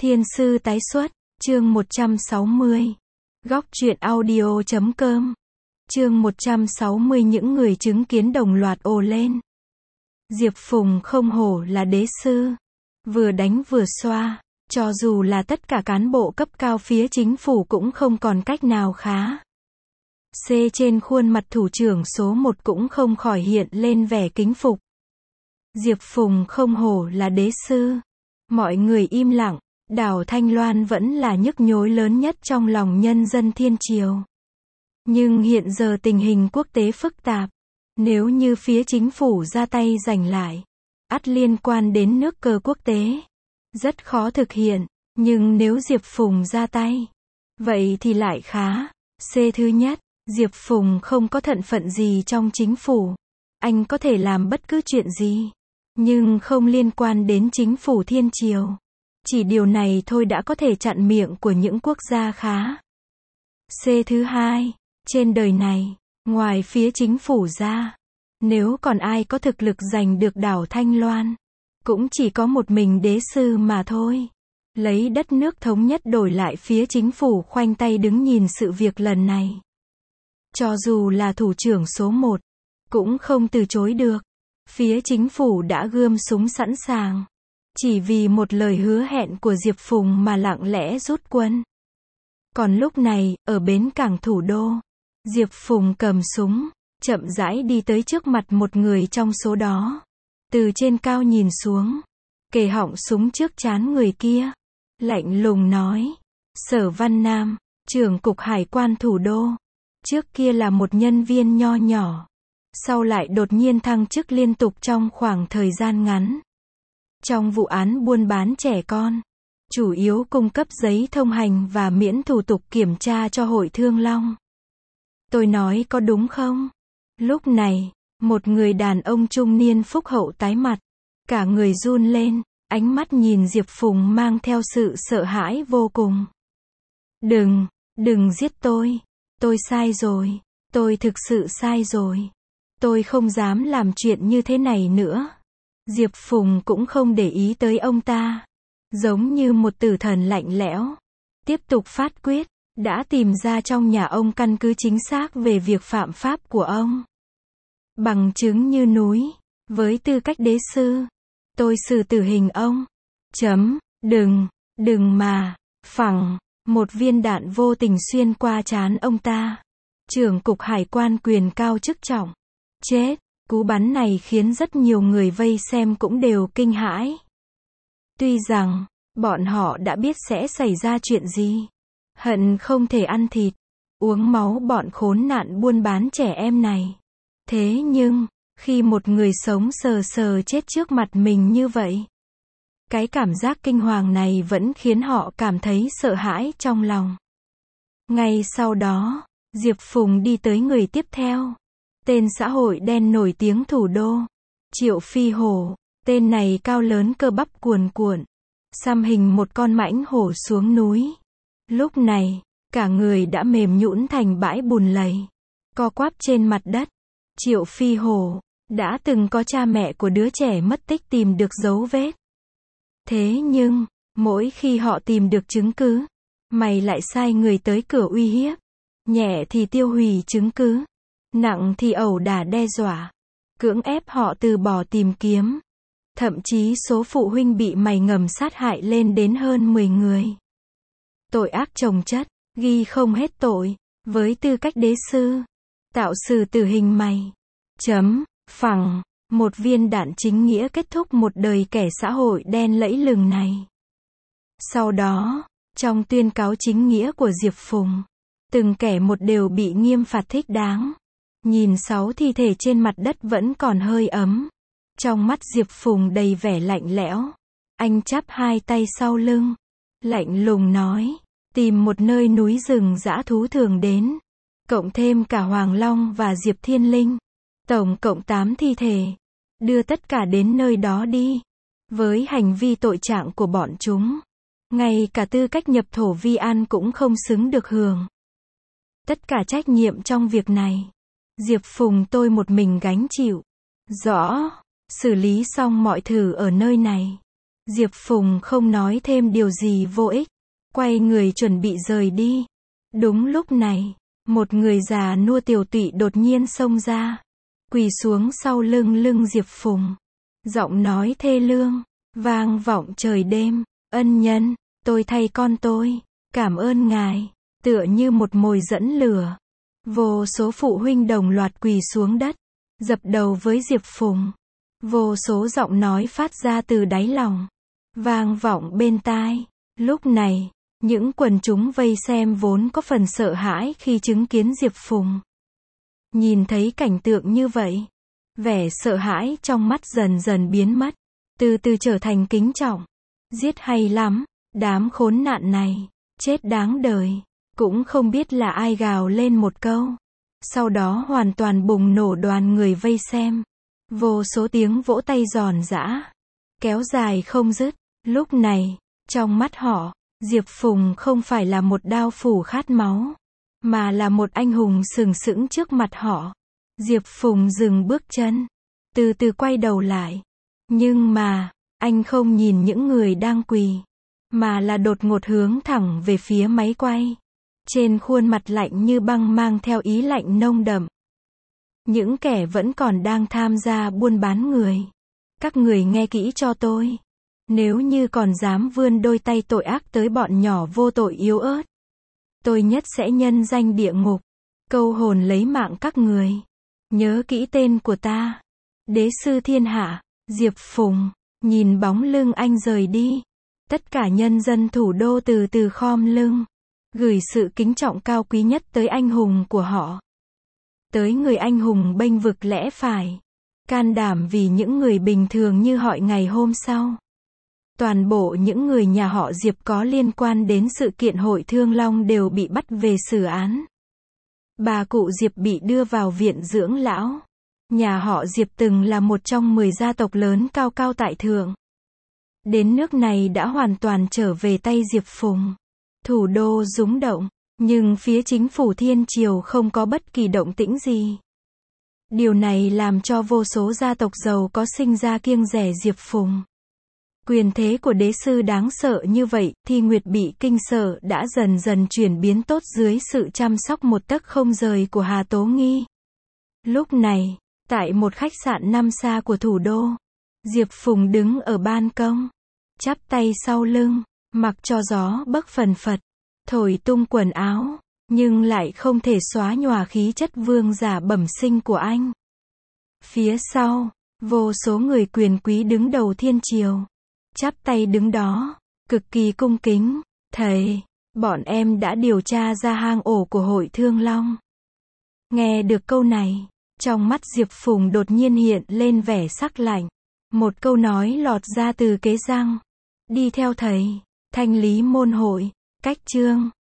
Thiên sư tái xuất, chương 160. Góc truyện audio.com. Chương 160 những người chứng kiến đồng loạt ồ lên. Diệp Phùng không hổ là đế sư. Vừa đánh vừa xoa, cho dù là tất cả cán bộ cấp cao phía chính phủ cũng không còn cách nào khá. Trên khuôn mặt thủ trưởng số 1 cũng không khỏi hiện lên vẻ kính phục. Diệp Phùng không hổ là đế sư. Mọi người im lặng, đảo Thanh Loan vẫn là nhức nhối lớn nhất trong lòng nhân dân thiên triều. Nhưng hiện giờ tình hình quốc tế phức tạp. Nếu như phía chính phủ ra tay giành lại, ắt liên quan đến nước cờ quốc tế. Rất khó thực hiện, nhưng nếu Diệp Phùng ra tay, vậy thì lại khá. Thứ nhất, Diệp Phùng không có thân phận gì trong chính phủ. Anh có thể làm bất cứ chuyện gì, nhưng không liên quan đến chính phủ thiên triều. Chỉ điều này thôi đã có thể chặn miệng của những quốc gia khá. Thứ hai, trên đời này, ngoài phía chính phủ ra, nếu còn ai có thực lực giành được đảo Thanh Loan, cũng chỉ có một mình đế sư mà thôi. Lấy đất nước thống nhất đổi lại phía chính phủ khoanh tay đứng nhìn sự việc lần này. Cho dù là thủ trưởng số 1, cũng không từ chối được. Phía chính phủ đã gươm súng sẵn sàng. Chỉ vì một lời hứa hẹn của Diệp Phùng mà lặng lẽ rút quân. Còn lúc này, ở bến cảng thủ đô, Diệp Phùng cầm súng, chậm rãi đi tới trước mặt một người trong số đó. Từ trên cao nhìn xuống, kề họng súng trước trán người kia. Lạnh lùng nói, Sở Văn Nam, trưởng cục hải quan thủ đô. Trước kia là một nhân viên nho nhỏ. Sau lại đột nhiên thăng chức liên tục trong khoảng thời gian ngắn. Trong vụ án buôn bán trẻ con, chủ yếu cung cấp giấy thông hành và miễn thủ tục kiểm tra cho Hội Thương Long. Tôi nói có đúng không? Lúc này, một người đàn ông trung niên phúc hậu tái mặt, cả người run lên, ánh mắt nhìn Diệp Phùng mang theo sự sợ hãi vô cùng. Đừng giết tôi sai rồi, tôi thực sự sai rồi. Tôi không dám làm chuyện như thế này nữa. Diệp Phùng cũng không để ý tới ông ta. Giống như một tử thần lạnh lẽo. Tiếp tục phát quyết, đã tìm ra trong nhà ông căn cứ chính xác về việc phạm pháp của ông. Bằng chứng như núi. Với tư cách đế sư, tôi xử tử hình ông. Đừng mà. Phẳng. Một viên đạn vô tình xuyên qua trán ông ta. Trưởng cục hải quan quyền cao chức trọng. Chết. Cú bắn này khiến rất nhiều người vây xem cũng đều kinh hãi. Tuy rằng, bọn họ đã biết sẽ xảy ra chuyện gì. Hận không thể ăn thịt, uống máu bọn khốn nạn buôn bán trẻ em này. Thế nhưng, khi một người sống sờ sờ chết trước mặt mình như vậy, cái cảm giác kinh hoàng này vẫn khiến họ cảm thấy sợ hãi trong lòng. Ngay sau đó, Diệp Phùng đi tới người tiếp theo. Tên xã hội đen nổi tiếng thủ đô, Triệu Phi Hổ. Tên này cao lớn cơ bắp cuồn cuộn, xăm hình một con mãnh hổ xuống núi. Lúc này, cả người đã mềm nhũn thành bãi bùn lầy, co quắp trên mặt đất. Triệu Phi Hổ đã từng có cha mẹ của đứa trẻ mất tích tìm được dấu vết. Thế nhưng, mỗi khi họ tìm được chứng cứ, mày lại sai người tới cửa uy hiếp. Nhẹ thì tiêu hủy chứng cứ, nặng thì ẩu đả đe dọa, cưỡng ép họ từ bỏ tìm kiếm. Thậm chí số phụ huynh bị mày ngầm sát hại lên đến hơn 10 người. Tội ác chồng chất, ghi không hết tội. Với tư cách đế sư, tạo xử tử hình mày. Phẳng. Một viên đạn chính nghĩa kết thúc một đời kẻ xã hội đen lẫy lừng này. Sau đó, trong tuyên cáo chính nghĩa của Diệp Phùng, từng kẻ một đều bị nghiêm phạt thích đáng. Nhìn 6 thi thể trên mặt đất vẫn còn hơi ấm. Trong mắt Diệp Phùng đầy vẻ lạnh lẽo. Anh chắp hai tay sau lưng, lạnh lùng nói, tìm một nơi núi rừng dã thú thường đến. Cộng thêm cả Hoàng Long và Diệp Thiên Linh. Tổng cộng 8 thi thể. Đưa tất cả đến nơi đó đi. Với hành vi tội trạng của bọn chúng, ngay cả tư cách nhập thổ vi an cũng không xứng được hưởng. Tất cả trách nhiệm trong việc này, Diệp Phùng tôi một mình gánh chịu. Rõ. Xử lý xong mọi thứ ở nơi này, Diệp Phùng không nói thêm điều gì vô ích, quay người chuẩn bị rời đi. Đúng lúc này, một người già nua tiều tụy đột nhiên xông ra, quỳ xuống sau lưng Diệp Phùng. Giọng nói thê lương, vang vọng trời đêm, ân nhân, tôi thay con tôi, cảm ơn ngài, tựa như một mồi dẫn lửa. Vô số phụ huynh đồng loạt quỳ xuống đất, dập đầu với Diệp Phùng. Vô số giọng nói phát ra từ đáy lòng, vang vọng bên tai. Lúc này, những quần chúng vây xem vốn có phần sợ hãi khi chứng kiến Diệp Phùng. Nhìn thấy cảnh tượng như vậy, vẻ sợ hãi trong mắt dần dần biến mất, từ từ trở thành kính trọng. Giết hay lắm, đám khốn nạn này, chết đáng đời. Cũng không biết là ai gào lên một câu. Sau đó hoàn toàn bùng nổ, đoàn người vây xem. Vô số tiếng vỗ tay giòn giã, kéo dài không dứt. Lúc này, trong mắt họ, Diệp Phùng không phải là một đao phủ khát máu, mà là một anh hùng sừng sững trước mặt họ. Diệp Phùng dừng bước chân, từ từ quay đầu lại. Nhưng mà, anh không nhìn những người đang quỳ, mà là đột ngột hướng thẳng về phía máy quay. Trên khuôn mặt lạnh như băng mang theo ý lạnh nông đậm. Những kẻ vẫn còn đang tham gia buôn bán người. Các người nghe kỹ cho tôi. Nếu như còn dám vươn đôi tay tội ác tới bọn nhỏ vô tội yếu ớt, tôi nhất sẽ nhân danh địa ngục, câu hồn lấy mạng các người. Nhớ kỹ tên của ta. Đế sư thiên hạ, Diệp Phùng. Nhìn bóng lưng anh rời đi, tất cả nhân dân thủ đô từ từ khom lưng, gửi sự kính trọng cao quý nhất tới anh hùng của họ. Tới người anh hùng bênh vực lẽ phải, can đảm vì những người bình thường như họ ngày hôm sau. Toàn bộ những người nhà họ Diệp có liên quan đến sự kiện Hội Thương Long đều bị bắt về xử án. Bà cụ Diệp bị đưa vào viện dưỡng lão. Nhà họ Diệp từng là một trong 10 gia tộc lớn cao cao tại thượng. Đến nước này đã hoàn toàn trở về tay Diệp Phùng. Thủ đô rúng động, nhưng phía chính phủ Thiên Triều không có bất kỳ động tĩnh gì. Điều này làm cho vô số gia tộc giàu có sinh ra kiêng dè Diệp Phùng. Quyền thế của đế sư đáng sợ như vậy, Thi Nguyệt bị kinh sợ đã dần dần chuyển biến tốt dưới sự chăm sóc một tấc không rời của Hà Tố Nghi. Lúc này, tại một khách sạn năm sao của thủ đô, Diệp Phùng đứng ở ban công, chắp tay sau lưng, mặc cho gió bấc phần phật, thổi tung quần áo, nhưng lại không thể xóa nhòa khí chất vương giả bẩm sinh của anh. Phía sau, vô số người quyền quý đứng đầu thiên triều, chắp tay đứng đó, cực kỳ cung kính. Thầy, bọn em đã điều tra ra hang ổ của Hội Thương Long. Nghe được câu này, trong mắt Diệp Phùng đột nhiên hiện lên vẻ sắc lạnh. Một câu nói lọt ra từ kế răng. Đi theo thầy, thanh lý môn hội, cách chương.